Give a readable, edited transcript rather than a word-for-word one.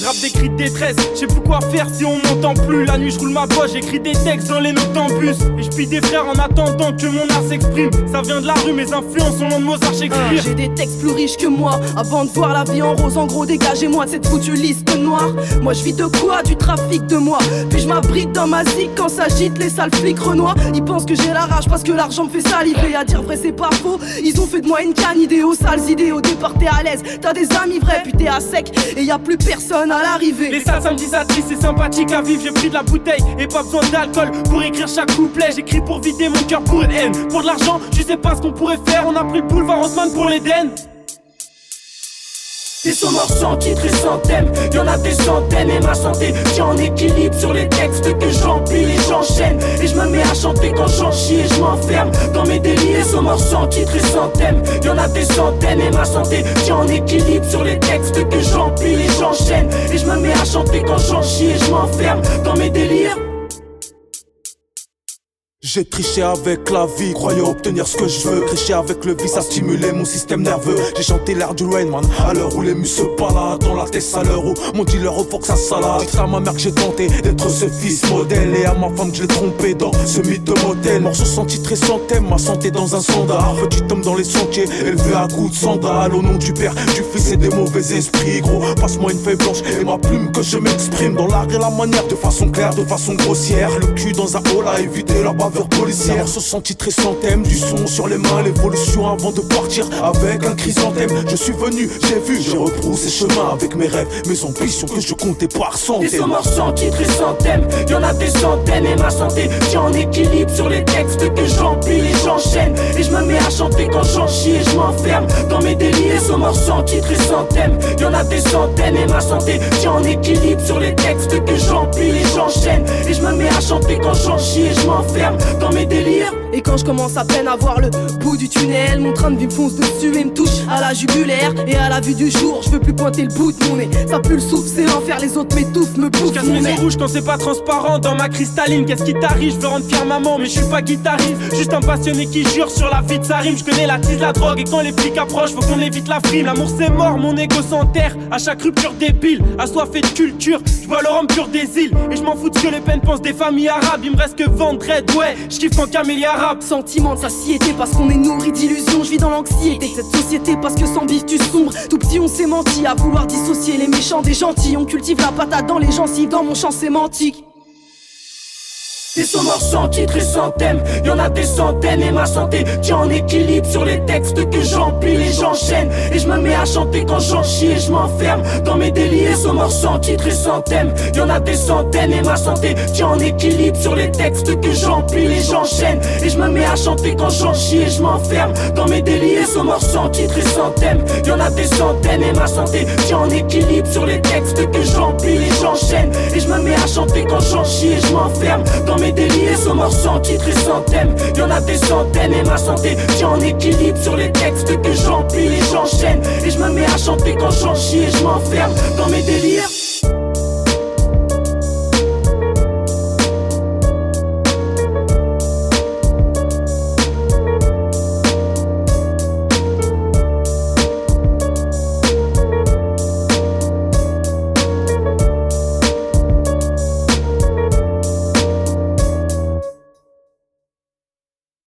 Je rappe des cris de détresse, je sais plus quoi faire si on m'entend plus. La nuit je roule ma poche, j'écris des textes dans les notes en bus. Et je pille des frères en attendant que mon art s'exprime. Ça vient de la rue, mes influences sont de Mozart, Shakespeare. J'ai des textes plus riches que moi, avant de voir la vie en rose. En gros dégagez-moi de cette foutue liste noire. Moi je vis de quoi? Du trafic de moi. Puis je m'abrite dans ma zik quand s'agitent les sales flics renois. Ils pensent que j'ai la rage parce que l'argent me fait saliver. À dire vrai c'est pas faux, ils ont fait de moi une canne idéaux. Sales idées, au départ t'es à l'aise, t'as des amis vrais. Puis t'es à sec et y a plus personne à l'arrivée. Les salles samedi ça triste, c'est sympathique à vivre. J'ai pris de la bouteille et pas besoin d'alcool pour écrire chaque couplet. J'écris pour vider mon cœur pour une haine. Pour de l'argent, je sais pas ce qu'on pourrait faire. On a pris le boulevard Haussmann pour l'Éden. Des sons morts sans titre et sans thème, y'en a des centaines et ma santé tient en équilibre sur les textes que j'empile et j'enchaîne. Et je me mets à chanter quand j'en chie et je m'enferme dans mes délires. Des sons morts sans titre et sans thème, y'en a des centaines et ma santé tient en équilibre sur les textes que j'empile et j'enchaîne. Et je me mets à chanter quand j'en chie et je m'enferme dans mes délires. J'ai triché avec la vie, croyant obtenir ce que je veux. Tricher avec le vice, ça stimulait mon système nerveux. J'ai chanté l'air du Rainman, à l'heure où les mus se baladent dans la tête, à l'heure où mon dealer faut que ça salade. Dites à ma mère que j'ai tenté d'être ce fils modèle, et à ma femme que je l'ai trompé dans ce mythe de modèle. Morceau sans titre et sans thème, ma santé dans un sandal. Petit homme dans les sentiers, élevé à coups de sandales. Au nom du père, du fils et des mauvais esprits. Gros, passe-moi une feuille blanche et ma plume que je m'exprime dans l'art et la manière, de façon claire, de façon grossière. Le cul dans un hall à éviter la bavure policière. Se sans titre et sans thème, du son sur les mains, l'évolution avant de partir avec un chrysanthème. Je suis venu, j'ai vu, j'ai rebroussé chemin avec mes rêves, mes ambitions que je comptais par centaines. Des sons morts sans titre et sans thème, y'en a des centaines et ma santé tient en équilibre sur les textes que j'empile et j'enchaîne. Et je me mets à chanter quand j'en chie et je m'enferme dans mes délires. Des sons morts sans titre et sans thème, y'en a des centaines et ma santé tient en équilibre sur les textes que j'empile et j'enchaîne. Et je me mets à chanter quand j'en chie et je m'enferme dans mes délires. Et quand je commence à peine à voir le bout du tunnel, mon train de vie me fonce dessus et me touche à la jugulaire. Et à la vue du jour, je veux plus pointer le bout de mon nez. Ça pue le souffle, c'est l'enfer, les autres m'étouffent, me bouffent. Je casse mes yeux rouges quand c'est pas transparent dans ma cristalline. Qu'est-ce qui t'arrive? Je veux rendre fier maman, mais je suis pas guitariste. Juste un passionné qui jure sur la vie de sa rime. Je connais la tise, la drogue, et quand les flics approchent, faut qu'on évite la frime. L'amour c'est mort, mon ego s'enterre à chaque rupture débile. Assoiffé de culture, je vois le rhum pur des îles. Et je m'en fous de ce que les peines pensent des familles arabes. Il me reste que Vendred, ouais, je kiffe en camélie arabe. Sentiment de satiété parce qu'on est nourri d'illusions. Je vis dans l'anxiété de cette société parce que sans bif tu sombres. Tout petit on s'est menti à vouloir dissocier les méchants des gentils. On cultive la patate dans les gencives dans mon champ sémantique. Des sons morts sans titre et sans thème, y'en a des centaines et ma santé tient en équilibre sur les textes que j'empile et j'enchaîne. Et je me mets à chanter quand j'en chie et je m'enferme dans mes délires. Des sons morts sans titre et sans thème, y'en a des centaines et ma santé tient en équilibre sur les textes que j'empile et j'enchaîne. Et je me mets à chanter quand j'en chie et je m'enferme dans mes délires. Des sons morts sans titre et sans thème, y'en a des centaines et ma santé tient en équilibre sur les textes que j'empile et j'enchaîne. Et je me mets à chanter quand j'en chie et je m'enferme dans mes délires. Sont morts sans titre et sans thème, y'en a des centaines et ma santé tient en équilibre sur les textes que j'empile et j'enchaîne. Et je me mets à chanter quand j'en chie et je m'enferme dans mes délires.